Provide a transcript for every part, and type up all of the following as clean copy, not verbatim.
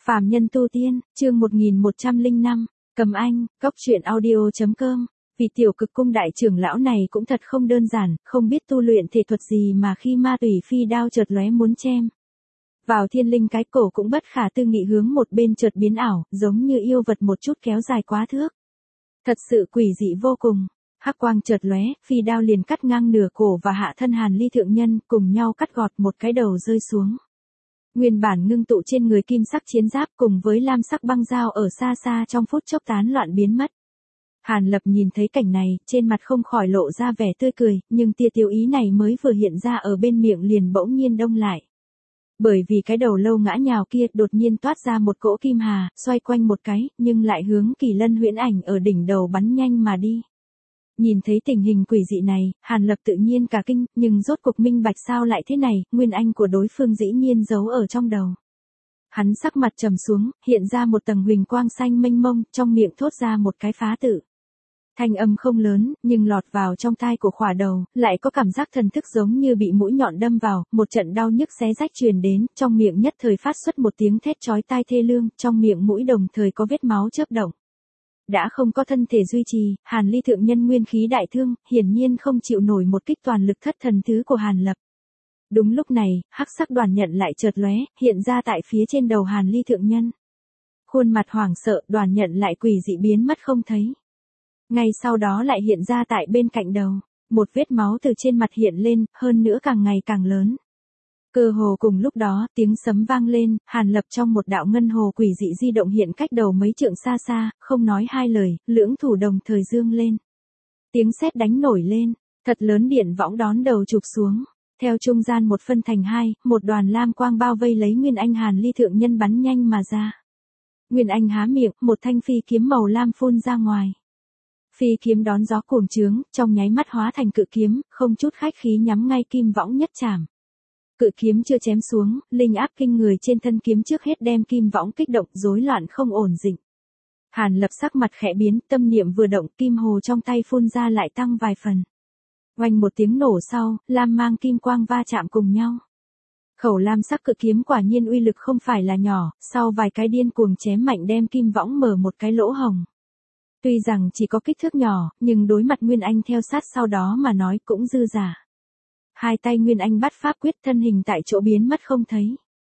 Phàm nhân tu tiên, chương 1105, Cầm Anh, Cốc truyện audio.com. Vì tiểu cực cung đại trưởng lão này cũng thật không đơn giản, không biết tu luyện thể thuật gì mà khi ma tùy phi đao chợt lóe muốn chém vào thiên linh cái cổ cũng bất khả tư nghị hướng một bên chợt biến ảo, giống như yêu vật một chút kéo dài quá thước. Thật sự quỷ dị vô cùng. Hắc quang chợt lóe, phi đao liền cắt ngang nửa cổ và hạ thân Hàn Ly thượng nhân, cùng nhau cắt gọt một cái đầu rơi xuống. Nguyên bản ngưng tụ trên người kim sắc chiến giáp cùng với lam sắc băng dao ở xa xa trong phút chốc tán loạn biến mất. Hàn Lập nhìn thấy cảnh này, trên mặt không khỏi lộ ra vẻ tươi cười, nhưng tia tiêu ý này mới vừa hiện ra ở bên miệng liền bỗng nhiên đông lại. Bởi vì cái đầu lâu ngã nhào kia đột nhiên toát ra một cỗ kim hà, xoay quanh một cái, nhưng lại hướng Kỳ Lân huyễn ảnh ở đỉnh đầu bắn nhanh mà đi. Nhìn thấy tình hình quỷ dị này, Hàn Lập tự nhiên cả kinh, nhưng rốt cuộc minh bạch sao lại thế này, nguyên anh của đối phương dĩ nhiên giấu ở trong đầu. Hắn sắc mặt trầm xuống, hiện ra một tầng huỳnh quang xanh mênh mông, trong miệng thốt ra một cái phá tự. Thanh âm không lớn, nhưng lọt vào trong tai của khỏa đầu, lại có cảm giác thần thức giống như bị mũi nhọn đâm vào, một trận đau nhức xé rách truyền đến, trong miệng nhất thời phát xuất một tiếng thét chói tai thê lương, trong miệng mũi đồng thời có vết máu chớp động. Đã không có thân thể duy trì, Hàn Ly thượng nhân nguyên khí đại thương, hiển nhiên không chịu nổi một kích toàn lực thất thần thứ của Hàn Lập. Đúng lúc này, hắc sắc đoàn nhận lại chợt lóe, hiện ra tại phía trên đầu Hàn Ly thượng nhân. Khuôn mặt hoảng sợ, đoàn nhận lại quỷ dị biến mất không thấy. Ngay sau đó lại hiện ra tại bên cạnh đầu, một vết máu từ trên mặt hiện lên, hơn nữa càng ngày càng lớn. Cơ hồ cùng lúc đó, tiếng sấm vang lên, Hàn Lập trong một đạo ngân hồ quỷ dị di động hiện cách đầu mấy trượng xa xa, không nói hai lời, lưỡng thủ đồng thời dương lên. Tiếng sét đánh nổi lên, thật lớn điện võng đón đầu chụp xuống. Theo trung gian một phân thành hai, một đoàn lam quang bao vây lấy Nguyên Anh Hàn Ly thượng nhân bắn nhanh mà ra. Nguyên Anh há miệng, một thanh phi kiếm màu lam phun ra ngoài. Phi kiếm đón gió cuồng trướng, trong nháy mắt hóa thành cự kiếm, không chút khách khí nhắm ngay kim võng nhất chảm. Cự kiếm chưa chém xuống, linh áp kinh người trên thân kiếm trước hết đem kim võng kích động, rối loạn không ổn định. Hàn Lập sắc mặt khẽ biến, tâm niệm vừa động, kim hồ trong tay phun ra lại tăng vài phần. Oanh một tiếng nổ sau, lam mang kim quang va chạm cùng nhau. Khẩu lam sắc cự kiếm quả nhiên uy lực không phải là nhỏ, sau vài cái điên cuồng chém mạnh đem kim võng mở một cái lỗ hồng. Tuy rằng chỉ có kích thước nhỏ, nhưng đối mặt Nguyên Anh theo sát sau đó mà nói cũng dư giả. Hai tay Nguyên Anh bắt pháp quyết, thân hình tại chỗ biến mất không thấy.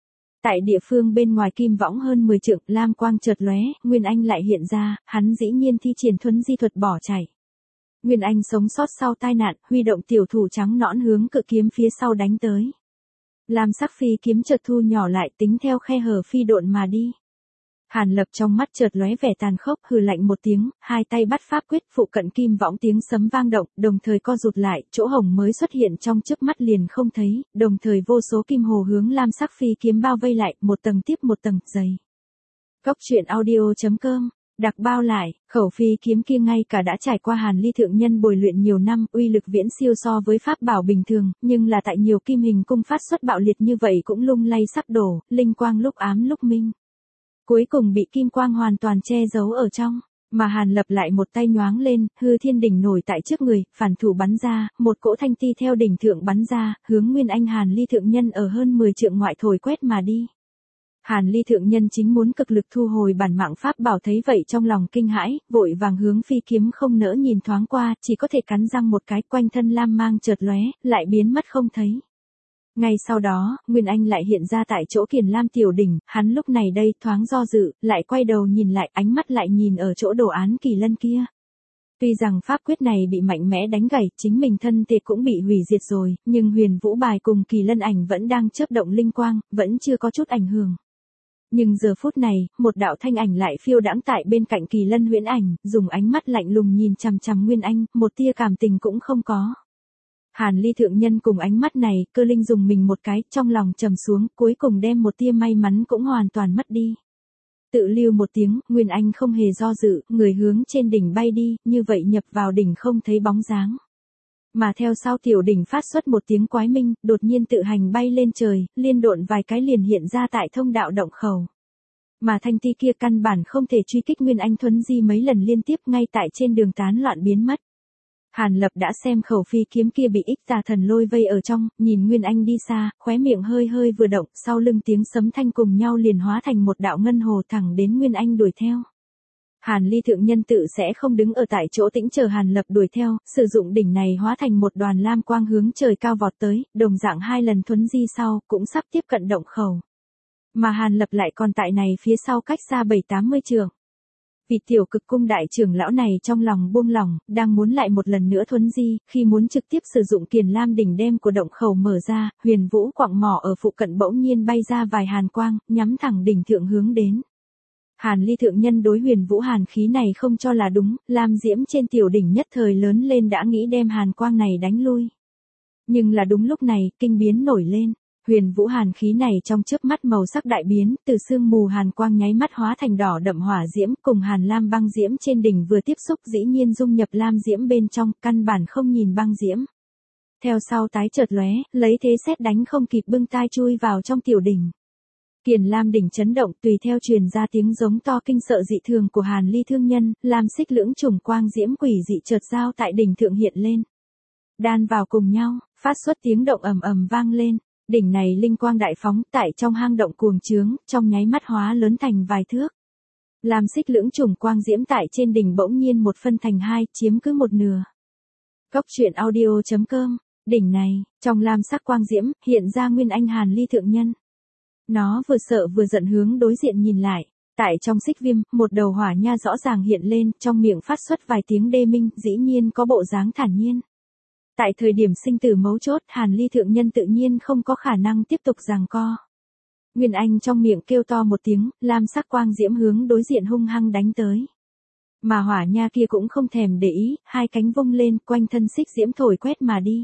Tại địa phương bên ngoài kim võng hơn 10 trượng, lam quang chợt lóe, Nguyên Anh lại hiện ra, hắn dĩ nhiên thi triển thuấn di thuật bỏ chạy. Nguyên Anh sống sót sau tai nạn, huy động tiểu thủ trắng nõn hướng cự kiếm phía sau đánh tới. Lam sắc phi kiếm chợt thu nhỏ lại, tính theo khe hở phi độn mà đi. Hàn Lập trong mắt chợt lóe vẻ tàn khốc, hừ lạnh một tiếng, hai tay bắt pháp quyết, phụ cận kim võng tiếng sấm vang động, đồng thời co rụt lại, chỗ hồng mới xuất hiện trong trước mắt liền không thấy, đồng thời vô số kim hồ hướng lam sắc phi kiếm bao vây lại, một tầng tiếp một tầng, dày. Cốc truyện audio.com, đặc bao lại, khẩu phi kiếm kia ngay cả đã trải qua Hàn Ly thượng nhân bồi luyện nhiều năm, uy lực viễn siêu so với pháp bảo bình thường, nhưng là tại nhiều kim hình cung phát xuất bạo liệt như vậy cũng lung lay sắp đổ, linh quang lúc ám lúc minh. Cuối cùng bị kim quang hoàn toàn che giấu ở trong, mà Hàn Lập lại một tay nhoáng lên, hư thiên đỉnh nổi tại trước người, phản thủ bắn ra, một cỗ thanh ti theo đỉnh thượng bắn ra, hướng Nguyên Anh Hàn Ly thượng nhân ở hơn 10 trượng ngoại thổi quét mà đi. Hàn Ly thượng nhân chính muốn cực lực thu hồi bản mạng pháp bảo, thấy vậy trong lòng kinh hãi, vội vàng hướng phi kiếm không nỡ nhìn thoáng qua, chỉ có thể cắn răng một cái, quanh thân lam mang chợt lóe, lại biến mất không thấy. Ngay sau đó, Nguyên Anh lại hiện ra tại chỗ Kiền Lam tiểu đỉnh, hắn lúc này đây thoáng do dự, lại quay đầu nhìn lại, ánh mắt lại nhìn ở chỗ đồ án Kỳ Lân kia. Tuy rằng pháp quyết này bị mạnh mẽ đánh gãy, chính mình thân thể cũng bị hủy diệt rồi, nhưng Huyền Vũ bài cùng Kỳ Lân ảnh vẫn đang chớp động linh quang, vẫn chưa có chút ảnh hưởng. Nhưng giờ phút này, một đạo thanh ảnh lại phiêu đãng tại bên cạnh Kỳ Lân huyễn ảnh, dùng ánh mắt lạnh lùng nhìn chằm chằm Nguyên Anh, một tia cảm tình cũng không có. Hàn Ly thượng nhân cùng ánh mắt này, Cơ Linh dùng mình một cái, trong lòng trầm xuống, cuối cùng đem một tia may mắn cũng hoàn toàn mất đi. Tự lưu một tiếng, Nguyên Anh không hề do dự, người hướng trên đỉnh bay đi, như vậy nhập vào đỉnh không thấy bóng dáng. Mà theo sau tiểu đỉnh phát xuất một tiếng quái minh, đột nhiên tự hành bay lên trời, liên độn vài cái liền hiện ra tại thông đạo động khẩu. Mà thanh ti kia căn bản không thể truy kích Nguyên Anh thuấn di mấy lần liên tiếp, ngay tại trên đường tán loạn biến mất. Hàn Lập đã xem khẩu phi kiếm kia bị ích tà thần lôi vây ở trong, nhìn Nguyên Anh đi xa, khóe miệng hơi hơi vừa động, sau lưng tiếng sấm thanh cùng nhau liền hóa thành một đạo ngân hồ thẳng đến Nguyên Anh đuổi theo. Hàn Ly thượng nhân tự sẽ không đứng ở tại chỗ tĩnh chờ Hàn Lập đuổi theo, sử dụng đỉnh này hóa thành một đoàn lam quang hướng trời cao vọt tới, đồng dạng 2 lần thuấn di sau, cũng sắp tiếp cận động khẩu. Mà Hàn Lập lại còn tại này phía sau cách xa 7-80 trượng. Vị tiểu cực cung đại trưởng lão này trong lòng buông lỏng, đang muốn lại một lần nữa thuấn di, khi muốn trực tiếp sử dụng kiền lam đỉnh đem của động khẩu mở ra, Huyền Vũ quặng mỏ ở phụ cận bỗng nhiên bay ra vài hàn quang, nhắm thẳng đỉnh thượng hướng đến. Hàn Ly thượng nhân đối Huyền Vũ hàn khí này không cho là đúng, lam diễm trên tiểu đỉnh nhất thời lớn lên đã nghĩ đem hàn quang này đánh lui. Nhưng là đúng lúc này, kinh biến nổi lên. Huyền Vũ hàn khí này trong chớp mắt màu sắc đại biến, từ sương mù hàn quang nháy mắt hóa thành đỏ đậm hỏa diễm, cùng hàn lam băng diễm trên đỉnh vừa tiếp xúc dĩ nhiên dung nhập lam diễm bên trong, căn bản không nhìn băng diễm. Theo sau tái chợt lóe, lấy thế sét đánh không kịp bưng tai chui vào trong tiểu đỉnh. Kiền lam đỉnh chấn động, tùy theo truyền ra tiếng giống to kinh sợ dị thường của Hàn Ly thương nhân, lam xích lưỡng trùng quang diễm quỷ dị chợt giao tại đỉnh thượng hiện lên. Đan vào cùng nhau, phát xuất tiếng động ầm ầm vang lên. Đỉnh này linh quang đại phóng, tại trong hang động cuồng trướng, trong nháy mắt hóa lớn thành vài thước. Lam xích lưỡng trùng quang diễm tại trên đỉnh bỗng nhiên một phân thành 2, chiếm cứ một nửa. Góc truyện audio.com, đỉnh này, trong lam sắc quang diễm, hiện ra Nguyên Anh Hàn Ly thượng nhân. Nó vừa sợ vừa giận hướng đối diện nhìn lại. Tại trong xích viêm, một đầu hỏa nha rõ ràng hiện lên, trong miệng phát xuất vài tiếng đê minh, dĩ nhiên có bộ dáng thản nhiên. Tại thời điểm sinh tử mấu chốt, Hàn Ly thượng nhân tự nhiên không có khả năng tiếp tục giằng co. Nguyên Anh trong miệng kêu to một tiếng, lam sắc quang diễm hướng đối diện hung hăng đánh tới. Mà hỏa nha kia cũng không thèm để ý, 2 cánh vung lên, quanh thân xích diễm thổi quét mà đi.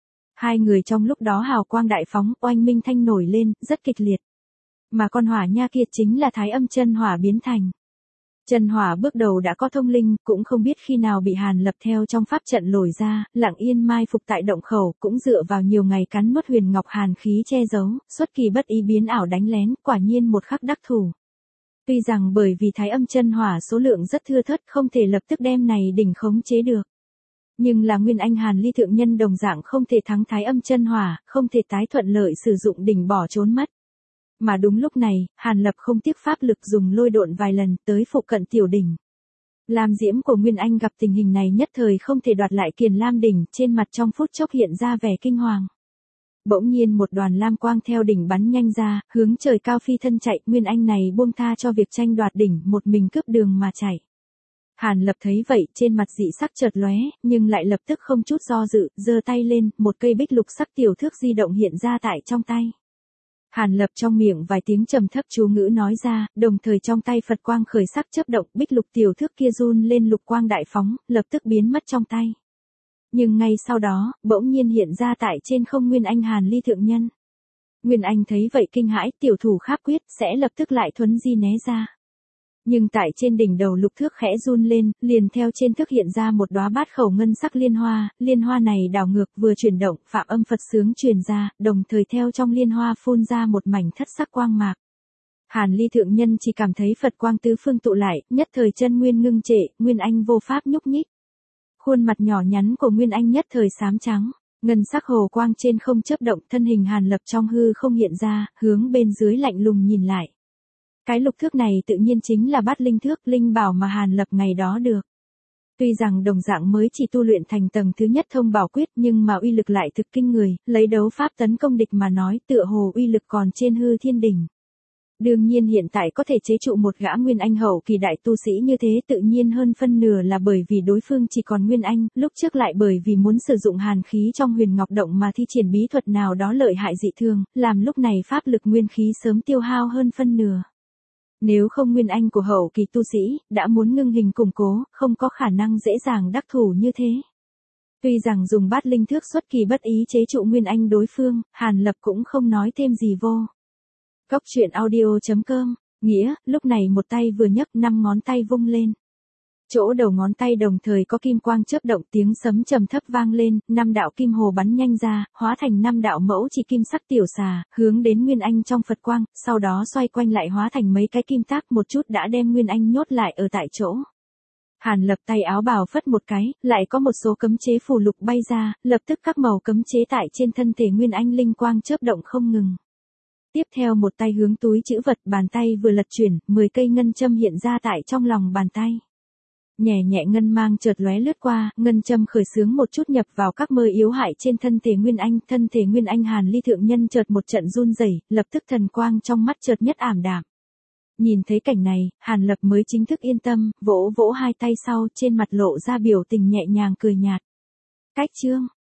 2 người trong lúc đó hào quang đại phóng, oanh minh thanh nổi lên, rất kịch liệt. Mà con hỏa nha kia chính là Thái Âm chân hỏa biến thành. Chân hỏa bước đầu đã có thông linh, cũng không biết khi nào bị Hàn Lập theo trong pháp trận lồi ra, lặng yên mai phục tại động khẩu, cũng dựa vào nhiều ngày cắn nuốt huyền ngọc hàn khí che giấu, xuất kỳ bất ý biến ảo đánh lén, quả nhiên một khắc đắc thủ. Tuy rằng bởi vì Thái Âm chân hỏa số lượng rất thưa thớt không thể lập tức đem này đỉnh khống chế được. Nhưng là Nguyên Anh Hàn Ly thượng nhân đồng dạng không thể thắng Thái Âm chân hỏa, không thể tái thuận lợi sử dụng đỉnh bỏ trốn mất. Mà đúng lúc này, Hàn Lập không tiếc pháp lực dùng lôi độn vài lần tới phụ cận tiểu đỉnh. Lam diễm của Nguyên Anh gặp tình hình này nhất thời không thể đoạt lại kiền lam đỉnh, trên mặt trong phút chốc hiện ra vẻ kinh hoàng. Bỗng nhiên một đoàn lam quang theo đỉnh bắn nhanh ra, hướng trời cao phi thân chạy, Nguyên Anh này buông tha cho việc tranh đoạt đỉnh, một mình cướp đường mà chạy. Hàn Lập thấy vậy, trên mặt dị sắc chợt lóe, nhưng lại lập tức không chút do dự, giơ tay lên, một cây bích lục sắc tiểu thước di động hiện ra tại trong tay. Hàn Lập trong miệng vài tiếng trầm thấp chú ngữ nói ra, đồng thời trong tay Phật quang khởi sắc chớp động, bích lục tiểu thước kia run lên lục quang đại phóng, lập tức biến mất trong tay. Nhưng ngay sau đó, bỗng nhiên hiện ra tại trên không Nguyên Anh Hàn Ly thượng nhân. Nguyên Anh thấy vậy kinh hãi, tiểu thủ kháp quyết, sẽ lập tức lại thuấn di né ra. Nhưng tại trên đỉnh đầu lục thước khẽ run lên, liền theo trên thước hiện ra một đóa bát khẩu ngân sắc liên hoa này đảo ngược vừa chuyển động, phạm âm Phật sướng truyền ra, đồng thời theo trong liên hoa phun ra một mảnh thất sắc quang mạc. Hàn Ly thượng nhân chỉ cảm thấy Phật quang tứ phương tụ lại, nhất thời chân nguyên ngưng trệ, Nguyên Anh vô pháp nhúc nhích. Khuôn mặt nhỏ nhắn của Nguyên Anh nhất thời xám trắng, ngân sắc hồ quang trên không chớp động, thân hình Hàn Lập trong hư không hiện ra, hướng bên dưới lạnh lùng nhìn lại. Cái lục thước này tự nhiên chính là bát linh thước, linh bảo mà Hàn Lập ngày đó được. Tuy rằng đồng dạng mới chỉ tu luyện thành tầng thứ nhất thông bảo quyết nhưng mà uy lực lại thực kinh người, lấy đấu pháp tấn công địch mà nói tựa hồ uy lực còn trên hư thiên đỉnh. Đương nhiên hiện tại có thể chế trụ một gã Nguyên Anh hậu kỳ đại tu sĩ như thế tự nhiên hơn phân nửa là bởi vì đối phương chỉ còn Nguyên Anh, lúc trước lại bởi vì muốn sử dụng hàn khí trong huyền ngọc động mà thi triển bí thuật nào đó lợi hại dị thường, làm lúc này pháp lực nguyên khí sớm tiêu hao hơn phân nửa. Nếu không Nguyên Anh của hậu kỳ tu sĩ, đã muốn ngưng hình củng cố, không có khả năng dễ dàng đắc thủ như thế. Tuy rằng dùng bát linh thước xuất kỳ bất ý chế trụ Nguyên Anh đối phương, Hàn Lập cũng không nói thêm gì vô. Góc truyện audio.com, nghĩa, lúc này một tay vừa nhấc 5 ngón tay vung lên. Chỗ đầu ngón tay đồng thời có kim quang chớp động, tiếng sấm trầm thấp vang lên, 5 đạo kim hồ bắn nhanh ra, hóa thành 5 đạo mẫu chỉ kim sắc tiểu xà, hướng đến Nguyên Anh trong Phật quang, sau đó xoay quanh lại hóa thành mấy cái kim tác, một chút đã đem Nguyên Anh nhốt lại ở tại chỗ. Hàn Lập tay áo bào phất một cái, lại có một số cấm chế phù lục bay ra, lập tức các màu cấm chế tại trên thân thể Nguyên Anh linh quang chớp động không ngừng. Tiếp theo một tay hướng túi trữ vật, bàn tay vừa lật chuyển, 10 cây ngân châm hiện ra tại trong lòng bàn tay. Nhẹ nhẹ ngân mang chợt lóe lướt qua, ngân châm khởi xướng một chút nhập vào các mơ yếu hại trên thân thể Nguyên Anh, thân thể Nguyên Anh Hàn Ly thượng nhân chợt một trận run rẩy, lập tức thần quang trong mắt chợt nhất ảm đạm. Nhìn thấy cảnh này, Hàn Lập mới chính thức yên tâm, vỗ vỗ hai tay sau, trên mặt lộ ra biểu tình nhẹ nhàng cười nhạt. Cách chương